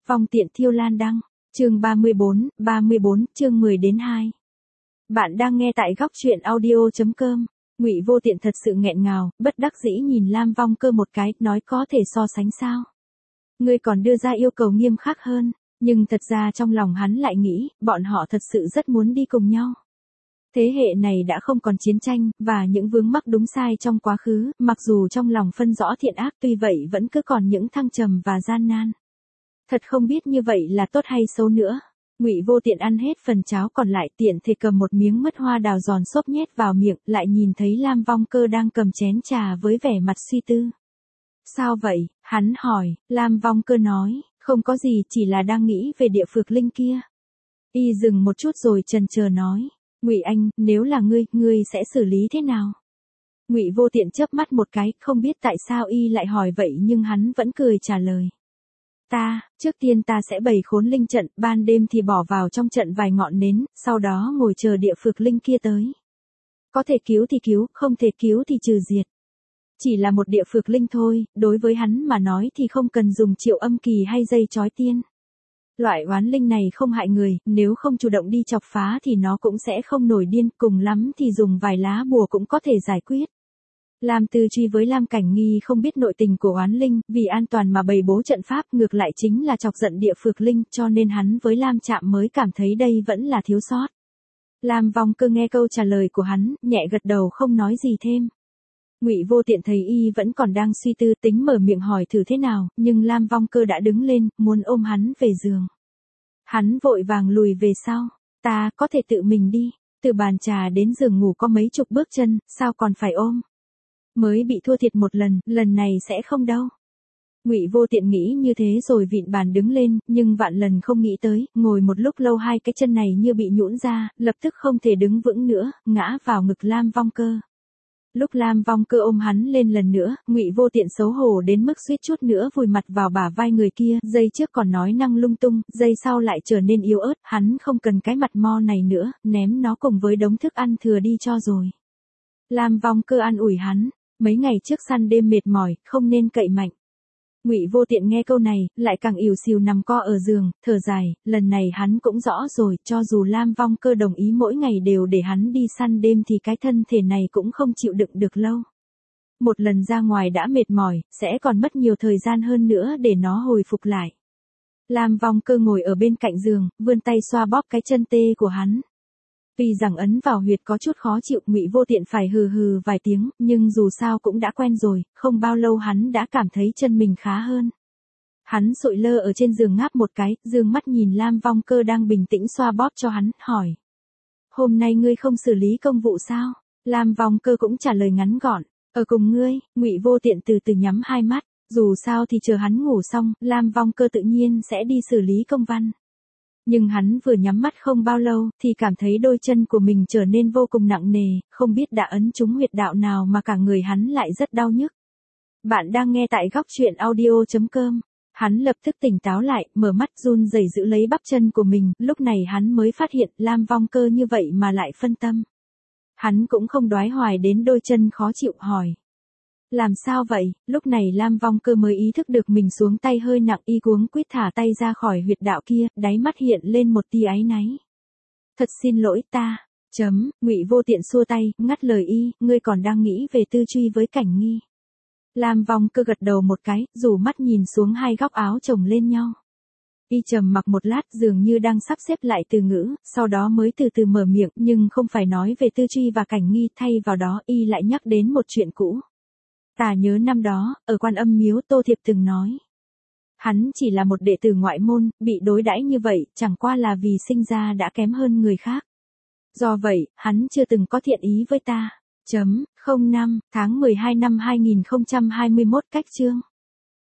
Vong tiện thiêu lan đăng, chương 34, chương 10-2. Bạn đang nghe tại góc truyện audio.com. Ngụy Vô Tiện thật sự nghẹn ngào, bất đắc dĩ nhìn Lam Vong Cơ một cái, nói có thể so sánh sao? Ngươi còn đưa ra yêu cầu nghiêm khắc hơn, nhưng thật ra trong lòng hắn lại nghĩ, bọn họ thật sự rất muốn đi cùng nhau. Thế hệ này đã không còn chiến tranh, và những vướng mắc đúng sai trong quá khứ, mặc dù trong lòng phân rõ thiện ác tuy vậy vẫn cứ còn những thăng trầm và gian nan. Thật không biết như vậy là tốt hay xấu nữa. Ngụy Vô Tiện ăn hết phần cháo còn lại, tiện thể cầm một miếng mứt hoa đào giòn xốp nhét vào miệng, lại nhìn thấy Lam Vong Cơ đang cầm chén trà với vẻ mặt suy tư. Sao vậy? Hắn hỏi. Lam Vong Cơ nói, không có gì, chỉ là đang nghĩ về địa phược linh kia. Y dừng một chút rồi chần chờ nói, Ngụy anh, nếu là ngươi sẽ xử lý thế nào? Ngụy Vô Tiện chớp mắt một cái, không biết tại sao y lại hỏi vậy nhưng hắn vẫn cười trả lời. Trước tiên ta sẽ bày khốn linh trận, ban đêm thì bỏ vào trong trận vài ngọn nến, sau đó ngồi chờ địa phược linh kia tới. Có thể cứu thì cứu, không thể cứu thì trừ diệt. Chỉ là một địa phược linh thôi, đối với hắn mà nói thì không cần dùng triệu âm kỳ hay dây chói tiên. Loại oán linh này không hại người, nếu không chủ động đi chọc phá thì nó cũng sẽ không nổi điên, cùng lắm thì dùng vài lá bùa cũng có thể giải quyết. Lam Tư Truy với Lam Cảnh Nghi không biết nội tình của oán linh, vì an toàn mà bày bố trận pháp, ngược lại chính là chọc giận địa phược linh, cho nên hắn với Lam Trạm mới cảm thấy đây vẫn là thiếu sót. Lam Vong Cơ nghe câu trả lời của hắn, nhẹ gật đầu không nói gì thêm. Ngụy Vô Tiện thấy y vẫn còn đang suy tư, tính mở miệng hỏi thử thế nào, nhưng Lam Vong Cơ đã đứng lên, muốn ôm hắn về giường. Hắn vội vàng lùi về sau. Ta có thể tự mình đi, từ bàn trà đến giường ngủ có mấy chục bước chân, sao còn phải ôm? Mới bị thua thiệt một lần này sẽ không đâu. Ngụy Vô Tiện nghĩ như thế rồi vịn bàn đứng lên, nhưng vạn lần không nghĩ tới, ngồi một lúc lâu hai cái chân này như bị nhũn ra, lập tức không thể đứng vững nữa, ngã vào ngực Lam Vong Cơ. Lúc Lam Vong Cơ ôm hắn lên lần nữa, Ngụy Vô Tiện xấu hổ đến mức suýt chút nữa vùi mặt vào bả vai người kia, giây trước còn nói năng lung tung, giây sau lại trở nên yếu ớt, hắn không cần cái mặt mo này nữa, ném nó cùng với đống thức ăn thừa đi cho rồi. Lam Vong Cơ an ủi hắn, mấy ngày trước săn đêm mệt mỏi, không nên cậy mạnh. Ngụy Vô Tiện nghe câu này, lại càng ỉu xìu nằm co ở giường, thở dài, lần này hắn cũng rõ rồi, cho dù Lam Vong Cơ đồng ý mỗi ngày đều để hắn đi săn đêm thì cái thân thể này cũng không chịu đựng được lâu. Một lần ra ngoài đã mệt mỏi, sẽ còn mất nhiều thời gian hơn nữa để nó hồi phục lại. Lam Vong Cơ ngồi ở bên cạnh giường, vươn tay xoa bóp cái chân tê của hắn. Vì rằng ấn vào huyệt có chút khó chịu, Ngụy Vô Tiện phải hừ hừ vài tiếng, nhưng dù sao cũng đã quen rồi, không bao lâu hắn đã cảm thấy chân mình khá hơn. Hắn sụi lơ ở trên giường ngáp một cái, dương mắt nhìn Lam Vong Cơ đang bình tĩnh xoa bóp cho hắn, hỏi. Hôm nay ngươi không xử lý công vụ sao? Lam Vong Cơ cũng trả lời ngắn gọn, ở cùng ngươi. Ngụy Vô Tiện từ từ nhắm hai mắt, dù sao thì chờ hắn ngủ xong, Lam Vong Cơ tự nhiên sẽ đi xử lý công văn. Nhưng hắn vừa nhắm mắt không bao lâu, thì cảm thấy đôi chân của mình trở nên vô cùng nặng nề, không biết đã ấn trúng huyệt đạo nào mà cả người hắn lại rất đau nhức. Bạn đang nghe tại góc truyện audio.com. Hắn lập tức tỉnh táo lại, mở mắt run rẩy giữ lấy bắp chân của mình, lúc này hắn mới phát hiện Lam Vong Cơ như vậy mà lại phân tâm. Hắn cũng không đoái hoài đến đôi chân khó chịu, hỏi. Làm sao vậy? Lúc này Lam Vong Cơ mới ý thức được mình xuống tay hơi nặng, y cuống quýt thả tay ra khỏi huyệt đạo kia, đáy mắt hiện lên một tia áy náy. Thật xin lỗi ta. Ngụy Vô Tiện xua tay, ngắt lời y, ngươi còn đang nghĩ về Tư Truy với Cảnh Nghi. Lam Vong Cơ gật đầu một cái, rủ mắt nhìn xuống hai góc áo chồng lên nhau. Y trầm mặc một lát, dường như đang sắp xếp lại từ ngữ, sau đó mới từ từ mở miệng, nhưng không phải nói về Tư Truy và Cảnh Nghi, thay vào đó y lại nhắc đến một chuyện cũ. Ta nhớ năm đó, ở Quan Âm Miếu Tô Thiệp từng nói. Hắn chỉ là một đệ tử ngoại môn, bị đối đãi như vậy, chẳng qua là vì sinh ra đã kém hơn người khác. Do vậy, hắn chưa từng có thiện ý với ta. 05 tháng 12 năm 2021 cách chương.